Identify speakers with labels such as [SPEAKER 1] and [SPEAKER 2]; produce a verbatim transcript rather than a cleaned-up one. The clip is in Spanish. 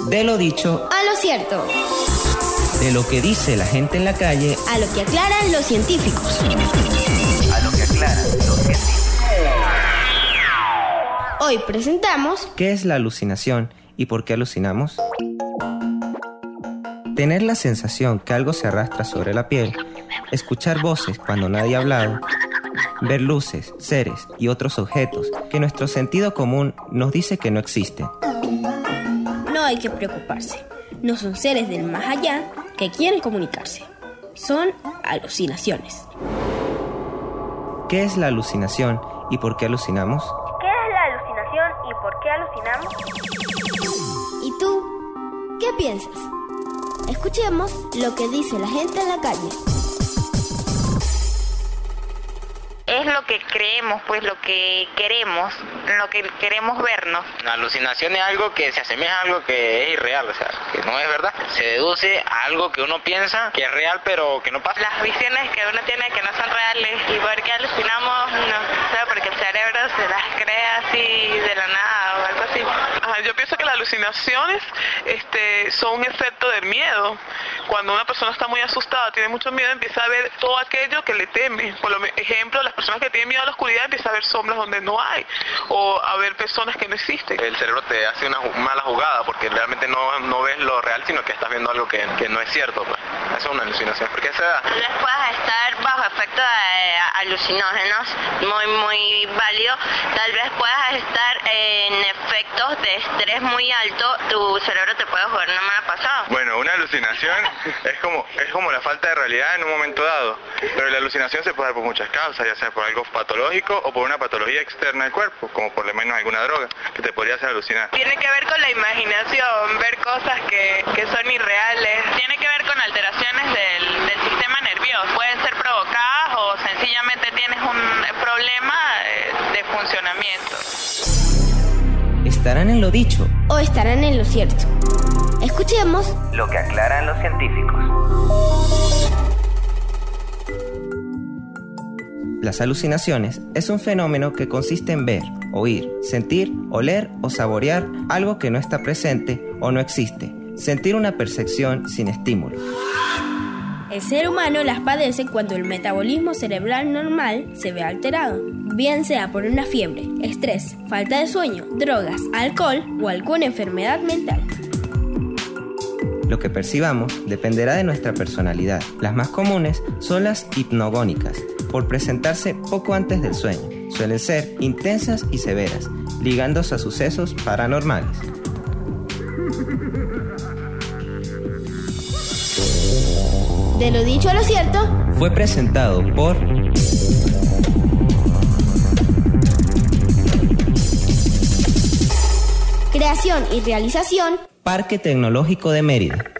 [SPEAKER 1] De lo dicho
[SPEAKER 2] a lo cierto.
[SPEAKER 1] De lo que dice la gente en la calle
[SPEAKER 2] a lo que aclaran los científicos.
[SPEAKER 1] A lo que aclaran los científicos.
[SPEAKER 2] Hoy presentamos
[SPEAKER 1] ¿qué es la alucinación y por qué alucinamos? Tener la sensación que algo se arrastra sobre la piel, escuchar voces cuando nadie ha hablado, ver luces, seres y otros objetos que nuestro sentido común nos dice que no existen.
[SPEAKER 2] No hay que preocuparse. No son seres del más allá que quieren comunicarse. Son alucinaciones.
[SPEAKER 1] ¿Qué es la alucinación y por qué alucinamos?
[SPEAKER 2] ¿Qué es la alucinación y por qué alucinamos? ¿Y tú? ¿Qué piensas? Escuchemos lo que dice la gente en la calle.
[SPEAKER 3] Es lo que creemos, pues lo que queremos, lo que queremos vernos.
[SPEAKER 4] La alucinación es algo que se asemeja a algo que es irreal, o sea, que no es verdad. Se deduce a algo que uno piensa que es real, pero que no pasa.
[SPEAKER 3] Las visiones que uno tiene que no son reales. ¿Y por qué alucinamos? No sé, porque el cerebro se las crea así de la nada o algo así.
[SPEAKER 5] Ajá, yo pienso que las alucinaciones este, son un efecto del miedo. Cuando una persona está muy asustada, tiene mucho miedo, empieza a ver todo aquello que le teme. Por ejemplo, las personas que tienen miedo a la oscuridad empiezan a ver sombras donde no hay, o a ver personas que no existen.
[SPEAKER 4] El cerebro te hace una mala jugada porque realmente no, no ves lo real, sino que estás viendo algo que, que no es cierto. Pues. Eso es una alucinación. Porque esa...
[SPEAKER 3] Tal vez puedas estar bajo efecto de alucinógenos, muy, muy válido. Tal vez puedas estar en efectos de estrés muy alto. Tu cerebro te puede jugar una mala pasada.
[SPEAKER 4] Bueno, una alucinación es como, es como la falta de realidad en un momento dado. Pero la alucinación se puede dar por muchas causas, ya sea por algo patológico o por una patología externa del cuerpo, como por lo menos alguna droga que te podría hacer alucinar.
[SPEAKER 3] Tiene que ver con la imaginación, ver cosas que, que son irreales. Tiene que ver con alteraciones del, del sistema nervioso. Pueden ser provocadas o sencillamente tienes un problema de, de funcionamiento.
[SPEAKER 1] ¿Estarán en lo dicho
[SPEAKER 2] o estarán en lo cierto? Escuchemos
[SPEAKER 1] lo que aclaran los científicos. Las alucinaciones es un fenómeno que consiste en ver, oír, sentir, oler o saborear algo que no está presente o no existe. Sentir una percepción sin estímulo.
[SPEAKER 2] El ser humano las padece cuando el metabolismo cerebral normal se ve alterado, bien sea por una fiebre, estrés, falta de sueño, drogas, alcohol o alguna enfermedad mental.
[SPEAKER 1] Lo que percibamos dependerá de nuestra personalidad. Las más comunes son las hipnogónicas, por presentarse poco antes del sueño. Suelen ser intensas y severas, ligándose a sucesos paranormales.
[SPEAKER 2] De lo dicho a lo cierto,
[SPEAKER 1] fue presentado por
[SPEAKER 2] Creación y realización
[SPEAKER 1] Parque Tecnológico de Mérida.